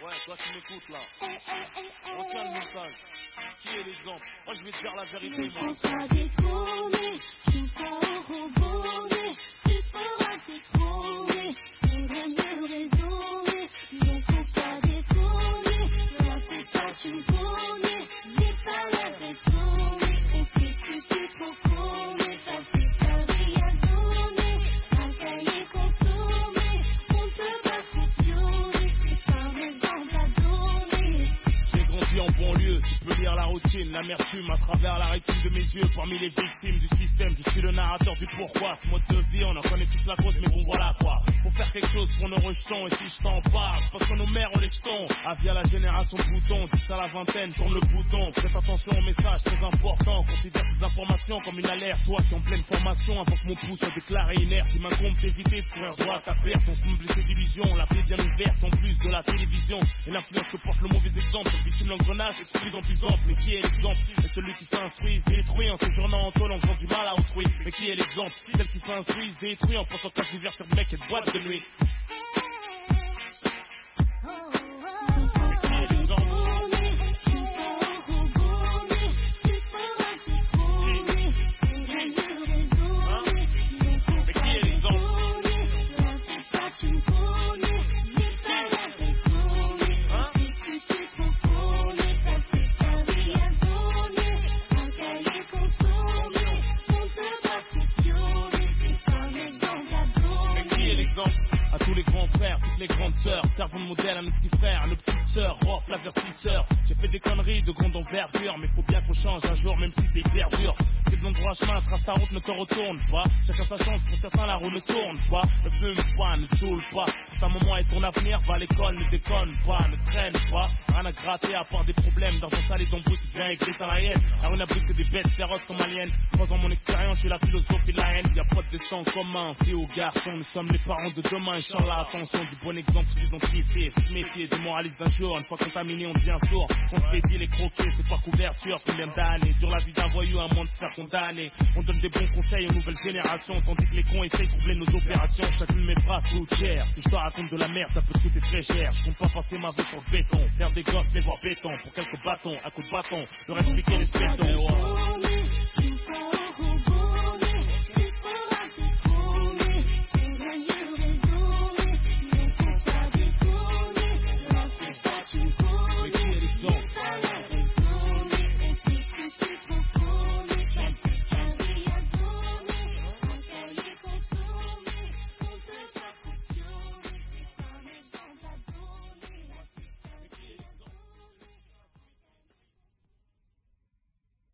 Ouais, toi qui m'écoutes là. Retiens le message. Qui est l'exemple? Moi je vais te dire la vérité, moi. Ne pas détourner, joue pas au robonnet. Tu feras t'écrouler, faudrait mieux raisonner. Ne fonce pas détourner, la fesse ça tu me connais. N'aie pas l'air détourné, on sait plus que trop connaît. Passer sa vie à zoner, un cahier consommé. On ne peut pas fonctionner, c'est pas mes jambes à donner. J'ai grandi en banlieue, tu peux lire la routine, l'amertume à travers la rétine de mes yeux. Parmi les victimes du système, je suis le narrateur du pourquoi. Ce mode de vie, on en connaît tous la cause, mais bon voilà quoi. Faut faire quelque chose pour nos rejetons, et si je t'en parle, c'est parce que nos mères ont les jetons. Avis à la génération bouton, 10 à la vingtaine, tourne le bouton. Prête attention aux messages très importants, considère ces informations comme une alerte. Toi qui es en pleine formation, avant que mon pouce soit déclaré inerte, il m'incombe d'éviter de courir droit à ta perte. On se me blessé d'illusions, la paix bien ouverte, en plus de la télévision. Et l'influence que porte le mauvais exemple, victime l'engrenage est de plus en plus ample. Mais qui est l'exemple? C'est celui qui s'instruit, se détruit en séjournant en tôle, en faisant du mal à autrui. Mais qui est l'exemple? Celle qui s'instruit, se détruit en pensant qu'à se divertir de mec et de boîte de nuit. À tous les grands frères, toutes les grandes sœurs, servons de modèle à nos petits frères, à nos petites sœurs, Rof, l'avertisseur. J'ai fait des conneries de grande envergure, mais faut bien qu'on change un jour, même si c'est hyper dur. C'est de l'endroit chemin, trace ta route, ne te retourne pas. Chacun sa chance, pour certains la roue ne tourne pas. Ne fume pas, ne saoule pas. Pour ta maman et ton avenir, va à l'école, ne déconne pas, ne traîne pas. Rien à gratter à part des problèmes, dans un sale et d'embrouille qui devient écrit dans la haine. La rue n'abrite que des bêtes féroces comme aliens. Croisant mon expérience, je suis la philosophie de la haine. Y'a pas de destin en commun, filles ou garçons, nous sommes les parents de demain. Inch'Allah, attention, du bon exemple, faut s'identifier, faut se méfier des moralistes d'un jour. Une fois contaminé, on devient sourd. On se fait dire les croquer, c'est pas couverture. Combien d'années dure la vie d'un voyou à moins de se faire condamner. On donne des bons conseils aux nouvelles générations, tandis que les cons essayent de troubler nos opérations. Chacune de mes phrases coûte cher. Si je te raconte de la merde, ça peut te coûter très cher. Je compte pas passer ma vie sur le béton, faire des gosses, les voir béton pour quelques bâtons, à coups de bâton, leur expliquer les spétons.